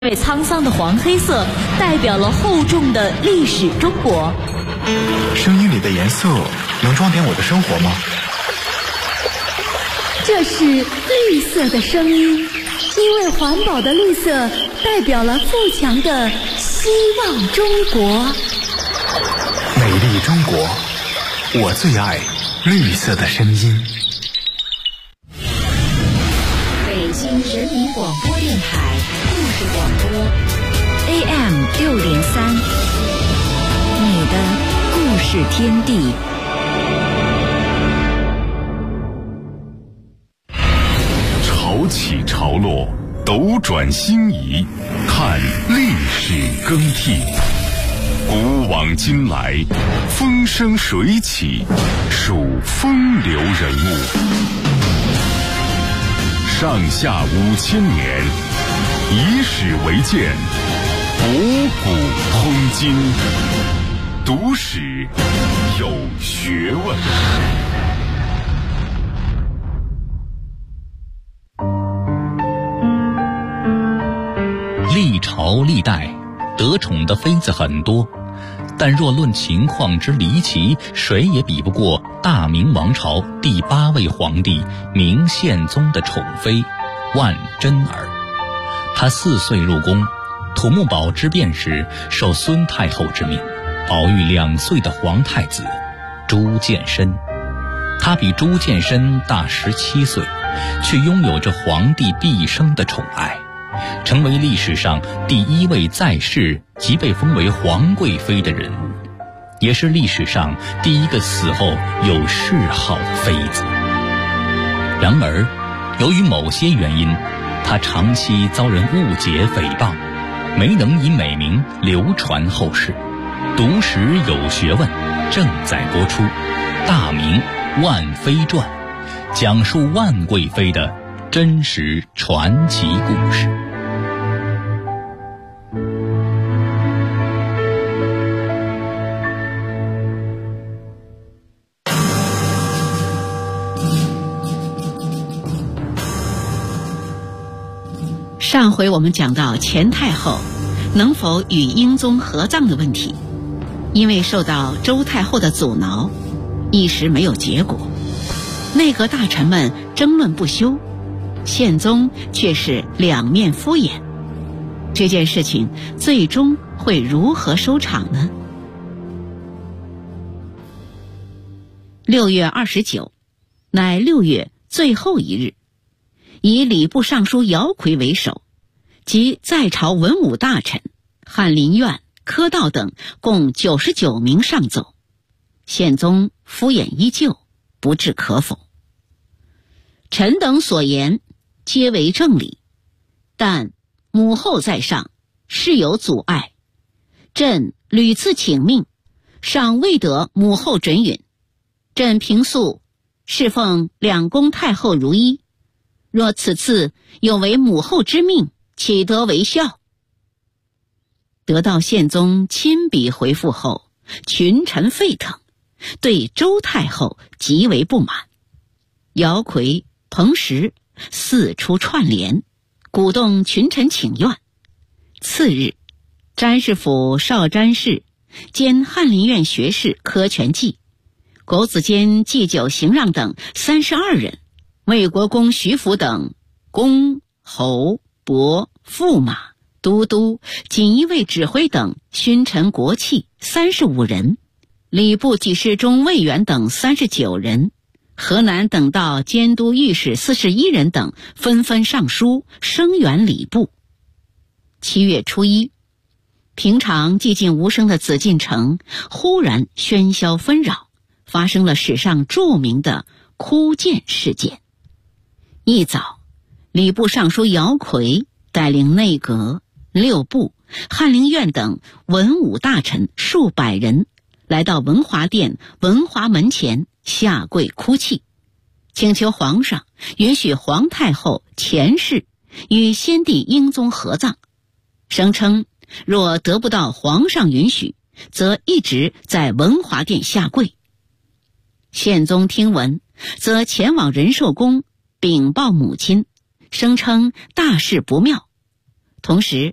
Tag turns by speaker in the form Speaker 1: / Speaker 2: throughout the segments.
Speaker 1: 因为沧桑的黄黑色代表了厚重的历史中国。
Speaker 2: 声音里的颜色能装点我的生活吗？
Speaker 3: 这是绿色的声音，因为环保的绿色代表了富强的希望中国。
Speaker 2: 美丽中国，我最爱绿色的声音。
Speaker 1: 北京人民广播电台故事广播 AM603，你的故事天地。
Speaker 4: 潮起潮落，斗转星移，看历史更替。古往今来，风生水起，数风流人物。上下5000年，以史为鉴，博古通今。读史有学问。
Speaker 5: 历朝历代得宠的妃子很多，但若论情况之离奇，谁也比不过大明王朝第8位皇帝明宪宗的宠妃万贞儿。她4岁入宫，土木堡之变时受孙太后之命，保育2岁的皇太子朱见深。她比朱见深大17岁，却拥有着皇帝毕生的宠爱，成为历史上第1位在世即被封为皇贵妃的人物，也是历史上第1个死后有谥号的妃子。然而，由于某些原因，她长期遭人误解诽谤，没能以美名流传后世。读史有学问正在播出《大明万妃传》，讲述万贵妃的真实传奇故事。
Speaker 6: 上回我们讲到钱太后能否与英宗合葬的问题，因为受到周太后的阻挠，一时没有结果。内阁大臣们争论不休，宪宗却是两面敷衍。这件事情最终会如何收场呢？6月29，乃6月最后一日，以礼部尚书姚逵为首，及在朝文武大臣翰林院、科道等共99名上奏。宪宗敷衍依旧，不置可否。臣等所言皆为正理，但母后在上，事有阻碍。朕屡次请命，尚未得母后准允。朕平素侍奉2宫太后如一，若此次有违母后之命，岂得为孝？得到宪宗亲笔回复后，群臣沸腾，对周太后极为不满。姚逵、彭实四处串联，鼓动群臣请愿。次日，詹事府少詹事兼翰林院学士柯全济、狗子监祭酒行让等32人，魏国公徐福等公、侯、伯、驸马、都督、锦衣卫指挥等勋臣国戚35人，礼部给事中魏员等39人，河南等道监督御史41人等纷纷上书声援礼部。7月初1，平常寂静无声的紫禁城忽然喧嚣纷扰，发生了史上著名的哭谏事件。一早，礼部尚书姚逵带领内阁、6部、翰林院等文武大臣数百人来到文华殿文华门前下跪哭泣，请求皇上允许皇太后钱氏与先帝英宗合葬，声称若得不到皇上允许，则一直在文华殿下跪。宪宗听闻，则前往仁寿宫禀报母亲，声称大事不妙，同时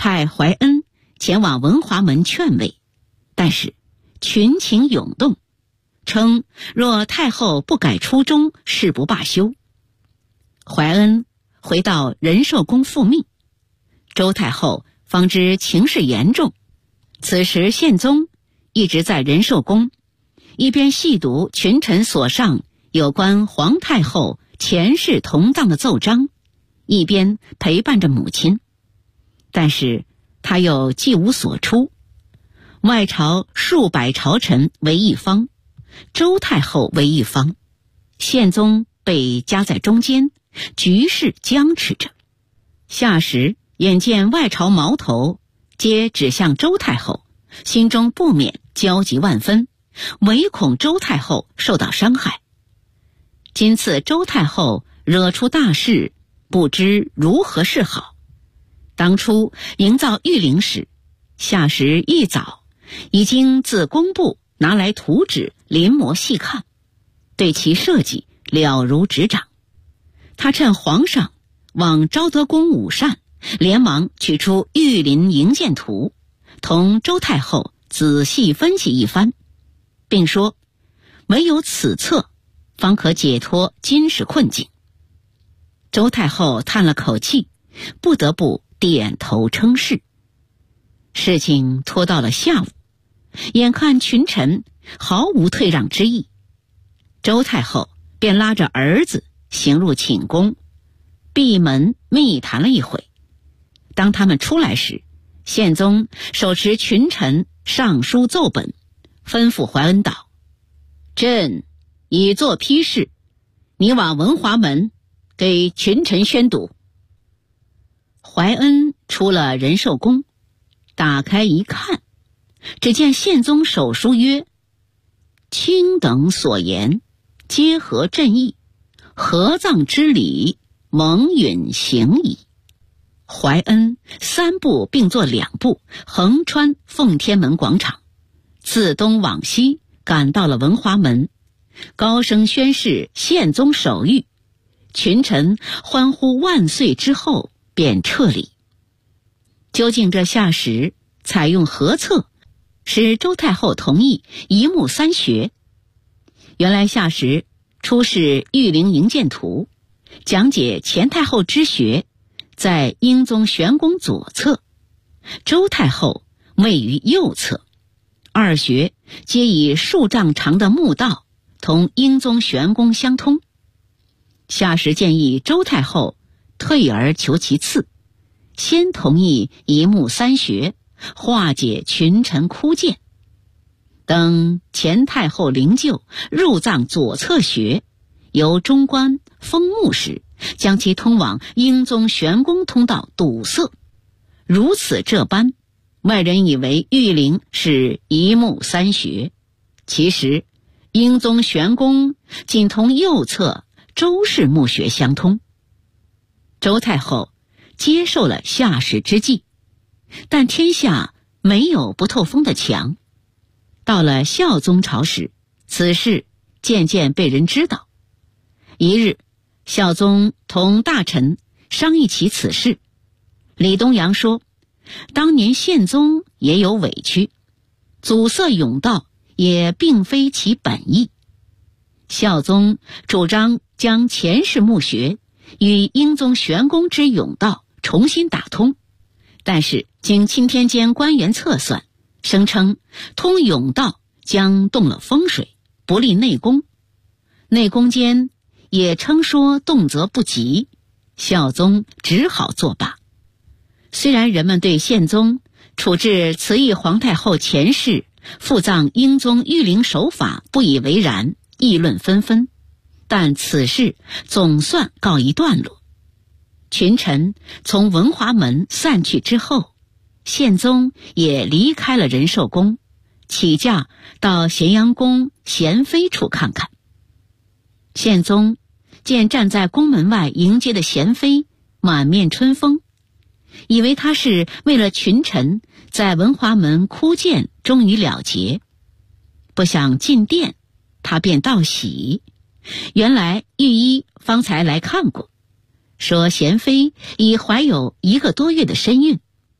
Speaker 6: 派怀恩前往文华门劝慰，但是群情涌动，称若太后不改初衷，誓不罢休。怀恩回到仁寿宫复命，周太后方知情势严重。此时宪宗一直在仁寿宫，一边细读群臣所上有关皇太后前世同葬的奏章，一边陪伴着母亲。但是他又既无所出，外朝数百朝臣为一方，周太后为一方，宪宗被夹在中间，局势僵持着。夏时眼见外朝矛头皆指向周太后，心中不免焦急万分，唯恐周太后受到伤害。今次周太后惹出大事，不知如何是好。当初营造御陵时，夏时一早已经自工部拿来图纸临摹细看，对其设计了如指掌。他趁皇上往昭德宫午膳，连忙取出御林营建图，同周太后仔细分析一番，并说唯有此策方可解脱今时困境。周太后叹了口气，不得不点头称是。事情拖到了下午，眼看群臣毫无退让之意，周太后便拉着儿子行入寝宫，闭门密谈了一回。当他们出来时，宪宗手持群臣上书奏本，吩咐怀恩道：朕已作批示，你往文华门给群臣宣读。怀恩出了仁寿宫，打开一看，只见宪宗手书曰：卿等所言皆合朕意，合葬之礼蒙允行矣。怀恩三步并作两步，横穿奉天门广场，自东往西赶到了文华门，高声宣示宪宗手谕，群臣欢呼万岁之后便撤离。究竟这夏时采用何策使周太后同意一目三学？原来夏时出示御陵营建图，讲解前太后之学在英宗玄宫左侧，周太后位于右侧，二学皆以数丈长的墓道同英宗玄宫相通。夏时建议周太后退而求其次，先同意一目三学，化解群臣枯谏。等前太后灵柩入葬左侧穴，由中官封墓时，将其通往英宗玄宫通道堵塞。如此这般，外人以为御陵是一目三穴，其实英宗玄宫仅同右侧周氏墓穴相通。周太后接受了夏时之计，但天下没有不透风的墙。到了孝宗朝时，此事渐渐被人知道。一日，孝宗同大臣商议起此事，李东阳说，当年宪宗也有委屈，阻塞甬道也并非其本意。孝宗主张将前世墓穴与英宗玄宫之甬道重新打通，但是经钦天监官员测算，声称通甬道将动了风水，不利内宫。内宫监也称说动则不及，孝宗只好作罢。虽然人们对宪宗处置慈禧皇太后前世复葬英宗御陵手法不以为然，议论纷纷，但此事总算告一段落。群臣从文华门散去之后，宪宗也离开了仁寿宫，起驾到咸阳宫娴妃处看看。宪宗见站在宫门外迎接的娴妃满面春风，以为他是为了群臣在文华门哭谏终于了结，不想进殿，他便道喜。原来御医方才来看过，说娴妃已怀有1个多月的身孕，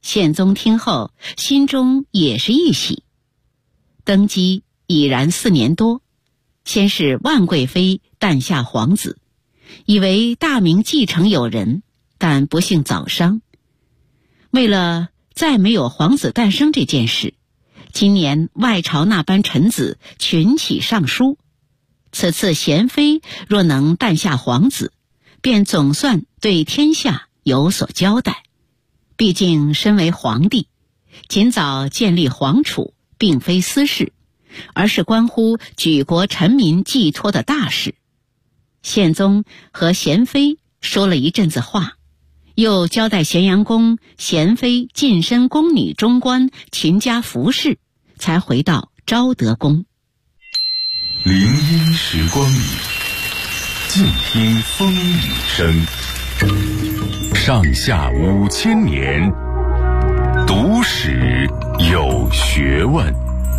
Speaker 6: 宪宗听后，心中也是一喜。登基已然4年多，先是万贵妃诞下皇子，以为大明继承有人，但不幸早伤。为了再没有皇子诞生这件事，今年外朝那班臣子群起上书，此次贤妃若能诞下皇子，便总算对天下有所交代。毕竟身为皇帝，尽早建立皇储并非私事，而是关乎举国臣民寄托的大事。宪宗和贤妃说了一阵子话，又交代咸阳宫贤妃近身宫女中官勤加服侍，才回到昭德宫。
Speaker 4: 林荫时光里，静听风雨声。上下5000年，读史有学问。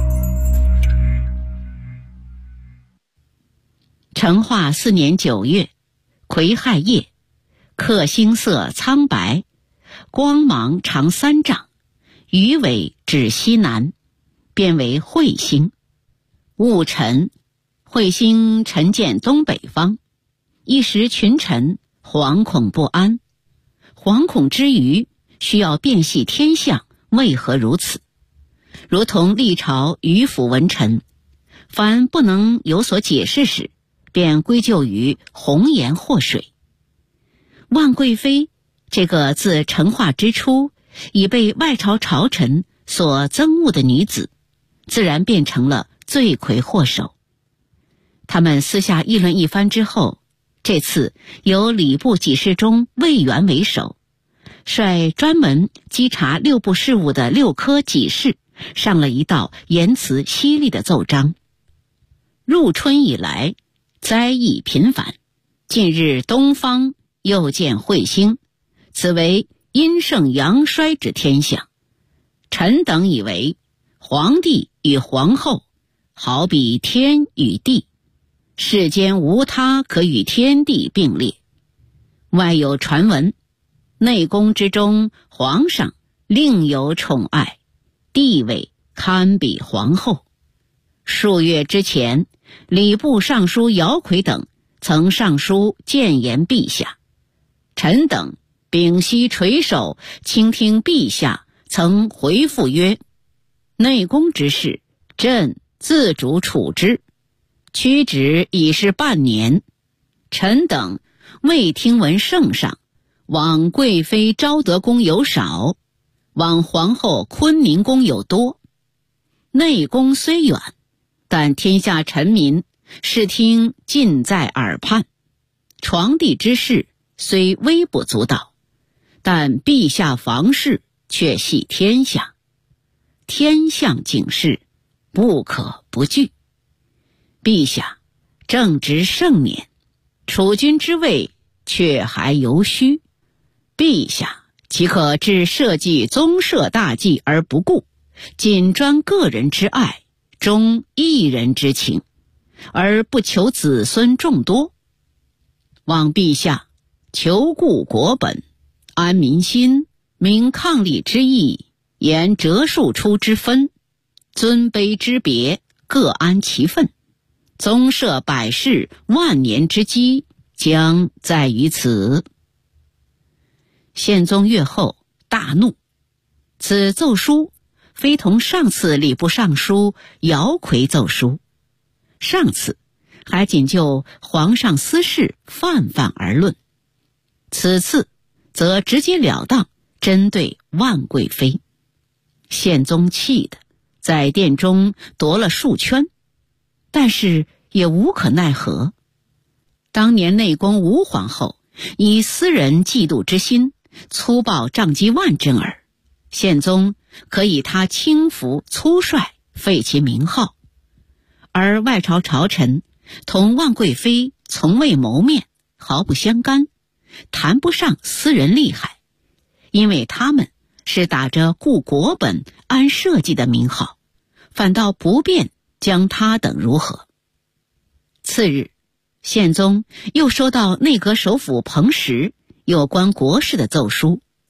Speaker 6: 成化4年9月，癸亥夜，克星色苍白，光芒长3丈，鱼尾指西南，变为彗星。戊辰，彗星沉见东北方，一时群臣惶恐不安。惶恐之余，需要辨析天象为何如此，如同历朝迂腐文臣，凡不能有所解释时，便归咎于红颜祸水。万贵妃这个自成化之初已被外朝朝臣所憎恶的女子，自然变成了罪魁祸首。他们私下议论一番之后，这次由礼部给事中魏源为首，率专门稽查6部事务的6科给事上了一道言辞犀利的奏章。入春以来，灾异频繁，近日东方又见彗星，此为阴盛阳衰之天象。臣等以为，皇帝与皇后好比天与地，世间无他可与天地并列。外有传闻，内宫之中皇上另有宠爱，地位堪比皇后。数月之前，礼部尚书姚奎等曾上书谏言陛下，臣等屏息垂首，倾听陛下曾回复曰：内宫之事，朕自主处置，屈指已是半年，臣等未听闻圣上往贵妃昭德宫有少，往皇后坤宁宫有多。内宫虽远，但天下臣民视听尽在耳畔。床地之事虽微不足道，但陛下房事却系天下，天象警示，不可不惧。陛下正值盛年，储君之位却还犹虚，陛下岂可置社稷宗社大计而不顾，仅专个人之爱，忠一人之情，而不求子孙众多？望陛下求顾国本，安民心，明抗力之意，言折数出之分，尊卑之别，各安其分。宗社百世万年之基，将在于此。宪宗阅后大怒，此奏书非同上次礼部尚书姚奎奏书，上次还仅就皇上私事泛泛而论，此次则直截了当针对万贵妃。宪宗气得在殿中踱了数圈，但是也无可奈何。当年内宫吴皇后以私人嫉妒之心，粗暴杖击万贞儿，宪宗可以他轻浮粗率，废其名号。而外朝朝臣同万贵妃从未谋面，毫不相干，谈不上私人利害，因为他们是打着顾国本安社稷的名号，反倒不便将他等如何。次日，宪宗又收到内阁首辅彭实有关国事的奏书，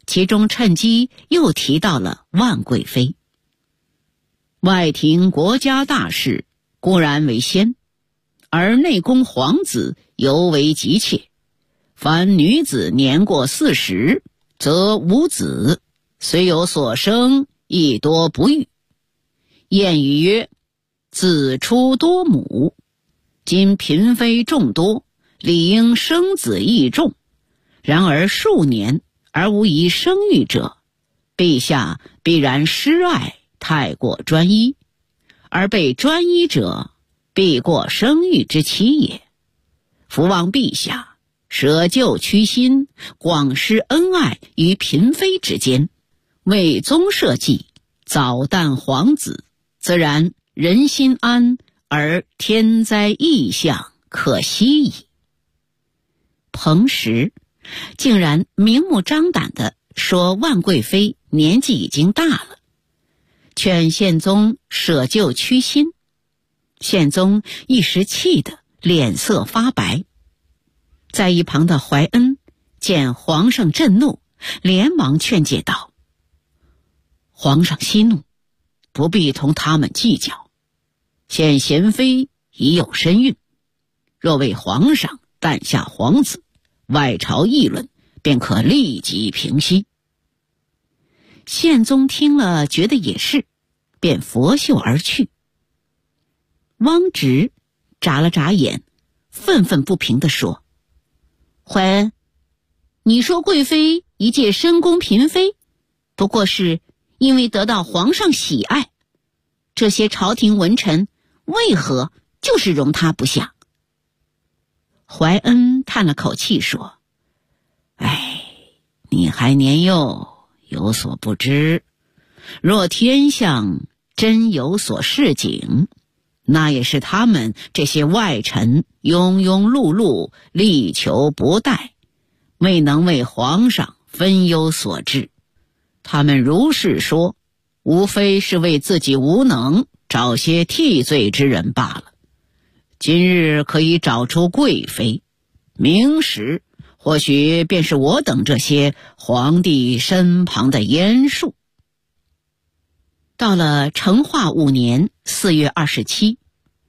Speaker 6: 其中趁机又提到了万贵妃。外廷国家大事固然为先，而内宫皇子尤为急切。凡女子年过40，则无子，虽有所生，亦多不育。谚语曰：子出多母。今嫔妃众多，理应生子亦众，然而数年而无一生育者，陛下必然失爱太过专一，而被专一者必过生育之期也。伏望陛下舍旧屈新，广施恩爱于嫔妃之间，为宗社稷，早诞皇子，自然人心安，而天灾异象可息矣。彭时竟然明目张胆地说万贵妃年纪已经大了，劝宪宗舍旧屈新。宪宗一时气得脸色发白。在一旁的怀恩见皇上震怒，连忙劝诫道：皇上息怒，不必同他们计较。现贤妃已有身孕，若为皇上诞下皇子，外朝议论便可立即平息。宪宗听了觉得也是，便拂袖而去。汪直眨了眨眼，愤愤不平地说：怀恩，你说贵妃一介深宫嫔妃，不过是因为得到皇上喜爱，这些朝廷文臣为何就是容她不下？怀恩叹了口气说：哎，你还年幼，有所不知。若天象真有所示警，那也是他们这些外臣庸庸碌碌，力求不逮，未能为皇上分忧所致。他们如是说，无非是为自己无能找些替罪之人罢了。今日可以找出贵妃，明时或许便是我等这些皇帝身旁的阉术。到了成化5年4月27，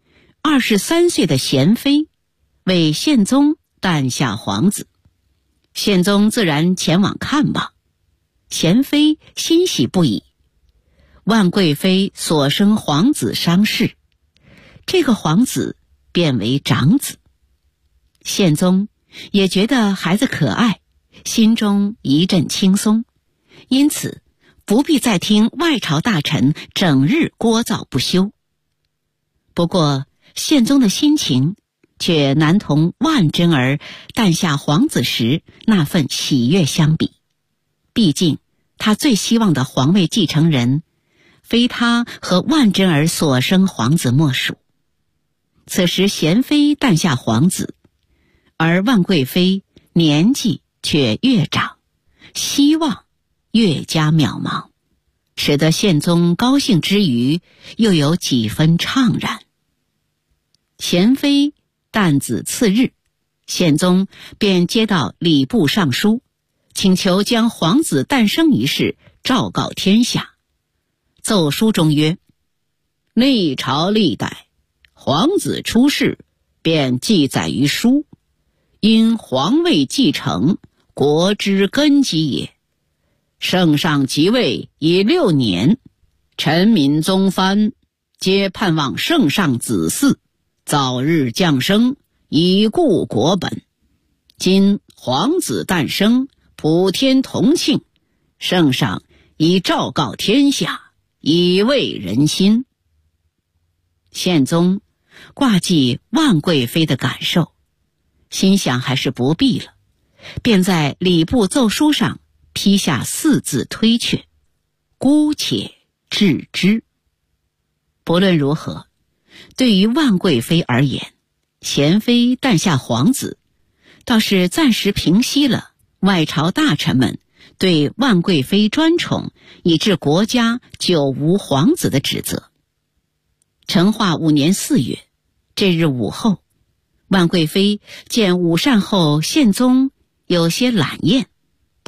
Speaker 6: 23岁的贤妃为宪宗诞下皇子，宪宗自然前往看望。贤妃欣喜不已，万贵妃所生皇子伤逝，这个皇子变为长子。宪宗也觉得孩子可爱，心中一阵轻松，因此不必再听外朝大臣整日聒噪不休。不过宪宗的心情却难同万贞儿诞下皇子时那份喜悦相比，毕竟他最希望的皇位继承人非他和万贞儿所生皇子莫属。此时贤妃诞下皇子，而万贵妃年纪却越长，希望越加渺茫，使得宪宗高兴之余又有几分怅然。贤妃诞子次日，宪宗便接到礼部尚书，请求将皇子诞生一事昭告天下。奏书中曰：历朝历代皇子出世便记载于书，因皇位继承国之根基也。圣上即位已6年，臣民宗藩皆盼望圣上子嗣早日降生，以固国本。今皇子诞生，普天同庆，圣上已昭告天下，以慰人心。宪宗挂记万贵妃的感受，心想还是不必了，便在礼部奏书上批下4字推却：姑且致之。不论如何，对于万贵妃而言，贤妃诞下皇子倒是暂时平息了外朝大臣们对万贵妃专宠以致国家久无皇子的指责。成化5年4月，这日午后，万贵妃见午膳后宪宗有些懒厌，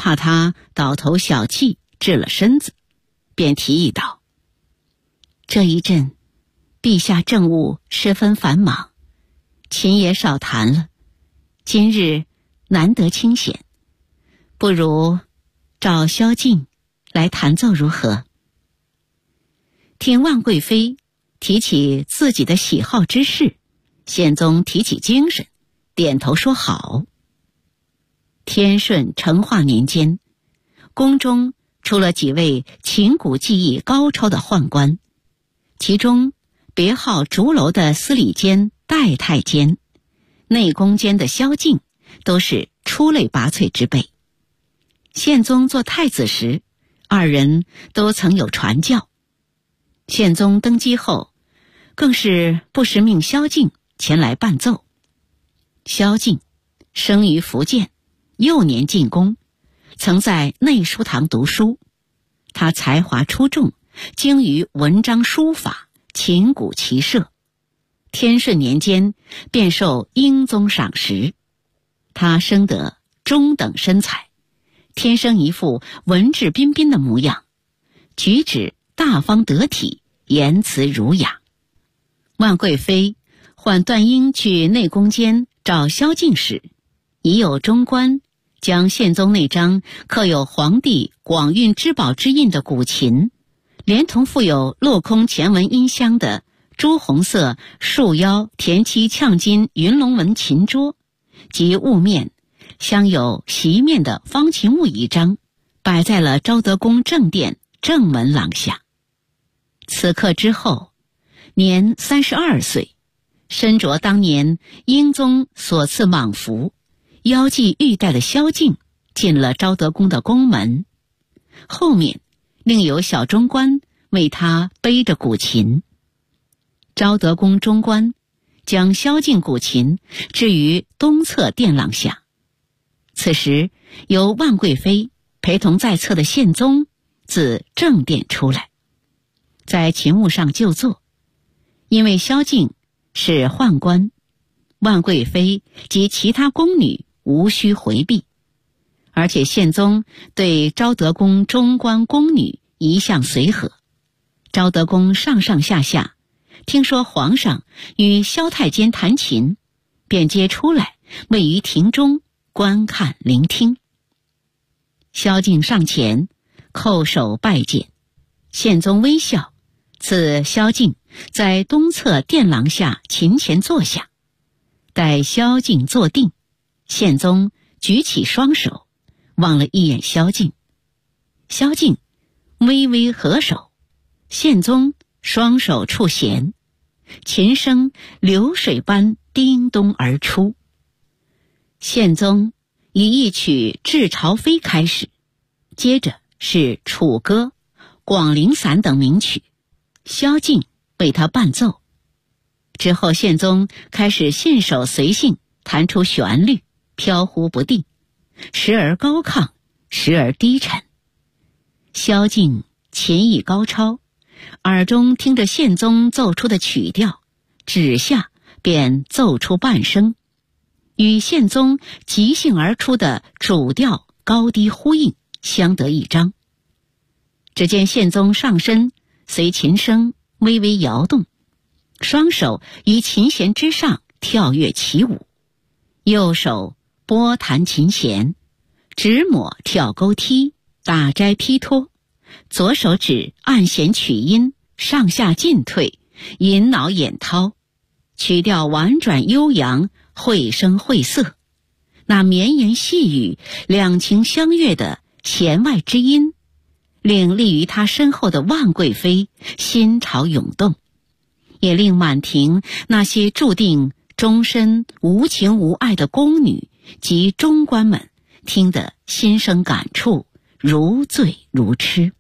Speaker 6: 怕他倒头小气治了身子，便提议道：这一阵陛下政务十分繁忙，琴也少弹了，今日难得清闲，不如找萧敬来弹奏如何？听万贵妃提起自己的喜好之事，宪宗提起精神，点头说好。天顺成化年间，宫中出了几位琴鼓技艺高超的宦官，其中别号竹楼的司礼监、代太监，内宫监的萧敬，都是出类拔萃之辈。宪宗做太子时，二人都曾有传教。宪宗登基后，更是不时命萧敬前来伴奏。萧敬生于福建，幼年进宫，曾在内书堂读书。他才华出众，精于文章书法，琴鼓齐射。天顺年间便受英宗赏识。他生得中等身材，天生一副文质彬彬的模样，举止大方得体，言辞儒雅。万贵妃唤段英去内宫监找萧敬时，已有中官将宪宗那张刻有皇帝广运之宝之印的古琴，连同附有镂空前纹音箱的朱红色束腰田漆呛金云龙纹琴桌，及雾面镶有席面的方琴物一张，摆在了昭德宫正殿正门廊下。此刻之后，年32岁，身着当年英宗所赐蟒服，腰系玉带的萧敬进了昭德宫的宫门，后面另有小中官为他背着古琴。昭德宫中官将萧敬古琴置于东侧殿廊下。此时由万贵妃陪同在侧的宪宗自正殿出来，在琴务上就坐。因为萧敬是宦官，万贵妃及其他宫女无需回避，而且宪宗对昭德宫中官宫女一向随和。昭德宫上上下下听说皇上与萧太监弹琴，便接出来位于庭中观看聆听。萧敬上前叩首拜见，宪宗微笑，赐萧敬在东侧殿廊下琴前坐下。待萧敬坐定，宪宗举起双手，望了一眼萧敬。萧敬微微合手，宪宗双手触弦，琴声流水般叮咚而出。宪宗以一曲《致朝妃》开始，接着是《楚歌》《广陵散》等名曲，萧敬为他伴奏。之后宪宗开始信手随性弹出旋律，飘忽不定，时而高亢，时而低沉。萧敬琴艺高超，耳中听着宪宗奏出的曲调，指下便奏出半声，与宪宗即兴而出的主调高低呼应，相得益彰。只见宪宗上身随琴声微微摇动，双手于琴弦之上跳跃起舞，右手拨弹琴弦，指抹跳钩踢，打摘劈脱，左手指按弦取音，上下进退，引脑眼掏，曲调婉转悠扬，绘声绘色。那绵言细语，两情相悦的弦外之音，令立于他身后的万贵妃心潮涌动，也令满庭那些注定终身无情无爱的宫女及中官们听得心生感触，如醉如痴。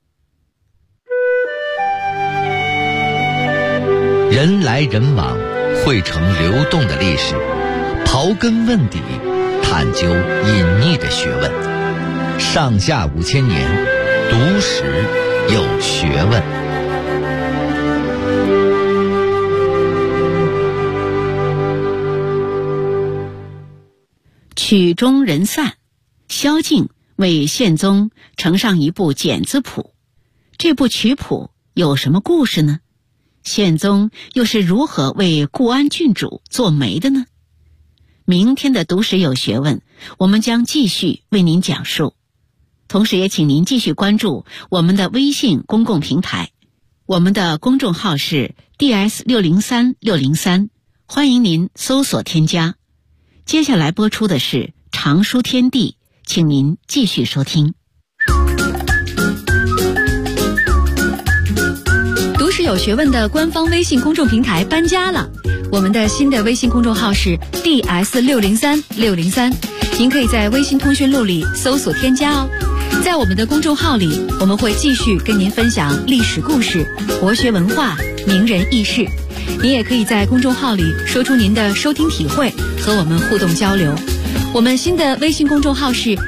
Speaker 7: 人来人往，汇成流动的历史，刨根问底，探究隐匿的学问。上下5000年，读史有学问。
Speaker 6: 曲终人散，萧敬为宪宗呈上一部简字谱。这部曲谱有什么故事呢？宪宗又是如何为固安郡主做媒的呢？明天的读史有学问，我们将继续为您讲述。同时也请您继续关注我们的微信公共平台，我们的公众号是 DS603603，欢迎您搜索添加。接下来播出的是常书天地，请您继续收听。
Speaker 8: 读史有学问的官方微信公众平台搬家了，我们的新的微信公众号是 DS603603，您可以在微信通讯录里搜索添加哦。在我们的公众号里，我们会继续跟您分享历史故事、国学文化、名人轶事。您也可以在公众号里说出您的收听体会，和我们互动交流。我们新的微信公众号是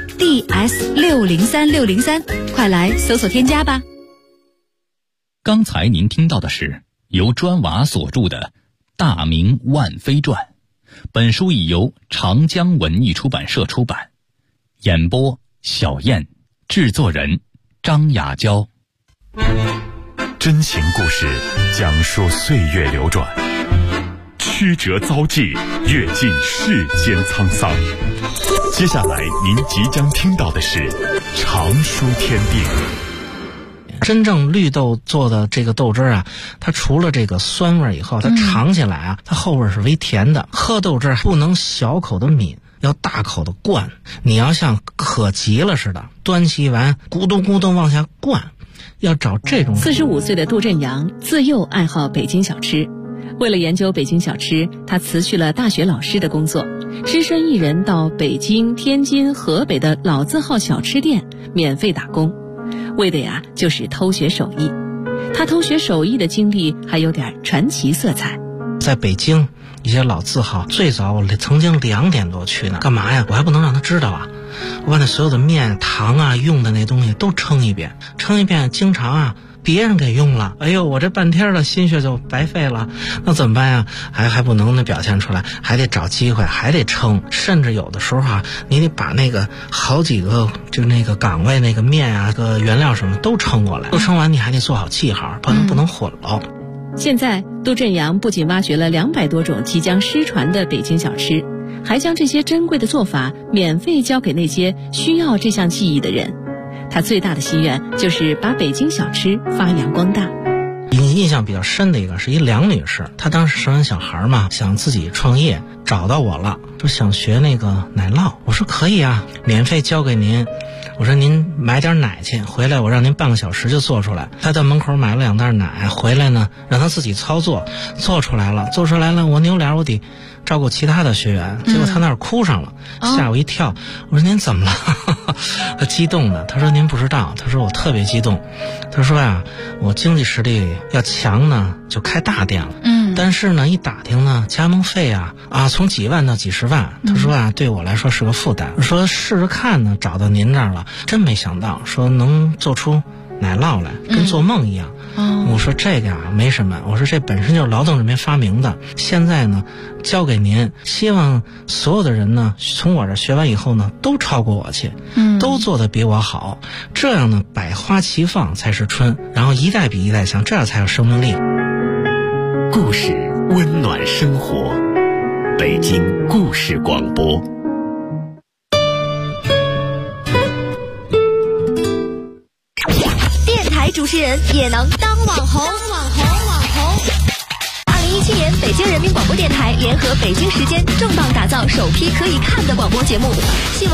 Speaker 8: DS603603，快来搜索添加吧。
Speaker 5: 刚才您听到的是由专娃所著的《大明万妃传》，本书已由长江文艺出版社出版。演播小燕，制作人张雅娇。
Speaker 4: 真情故事讲述岁月流转，曲折遭际，阅尽世间沧桑。接下来您即将听到的是常书天地。
Speaker 9: 真正绿豆做的这个豆汁啊，它除了这个酸味以后，它尝起来啊，它后味是微甜的。喝豆汁不能小口的抿，要大口的灌。你要像渴急了似的，端起碗咕咚咕咚往下灌，要找这种。
Speaker 8: 45岁的杜振阳自幼爱好北京小吃，为了研究北京小吃，他辞去了大学老师的工作，只身一人到北京、天津、河北的老字号小吃店免费打工，为的呀就是偷学手艺。他偷学手艺的经历还有点传奇色彩。
Speaker 9: 在北京一些老字号，最早我曾经2点多去呢，干嘛呀？我还不能让他知道啊！我把那所有的面、糖啊、用的那东西都称一遍，经常啊别人给用了，哎呦，我这半天的心血就白费了，那怎么办呀？还不能表现出来，还得找机会，还得称，甚至有的时候啊，你得把那个好几个就那个岗位那个面啊、个原料什么都称过来，都称完你还得做好记号，不能混了。
Speaker 8: 现在杜振阳不仅挖掘了200多种即将失传的北京小吃，还将这些珍贵的做法免费教给那些需要这项技艺的人。他最大的心愿就是把北京小吃发扬光大。
Speaker 9: 印象比较深的一个是一梁女士，她当时生完小孩嘛，想自己创业，找到我了，说想学那个奶酪。我说可以啊，免费教给您。我说您买点奶去，回来我让您半个小时就做出来。她在门口买了2袋奶，回来呢让她自己操作，做出来了，我扭脸我得照顾其他的学员，结果她那儿哭上了，吓我一跳。我说您怎么了？她激动的，她说您不知道，她说我特别激动。她说呀，我经济实力要强呢，就开大店了。但是呢，一打听呢，加盟费啊从几万到几十万。她说啊，对我来说是个负担。说试试看呢，找到您这儿了，真没想到，说能做出奶酪来，跟做梦一样。我说这个啊没什么，我说这本身就是劳动人民发明的，现在呢交给您，希望所有的人呢从我这学完以后呢都超过我去，都做得比我好，这样呢百花齐放才是春，然后一代比一代强，这样才有生命力。
Speaker 2: 故事温暖生活，北京故事广播。
Speaker 10: 主持人也能当网红。2017年，北京人民广播电台联合北京时间重磅打造首批可以看的广播节目。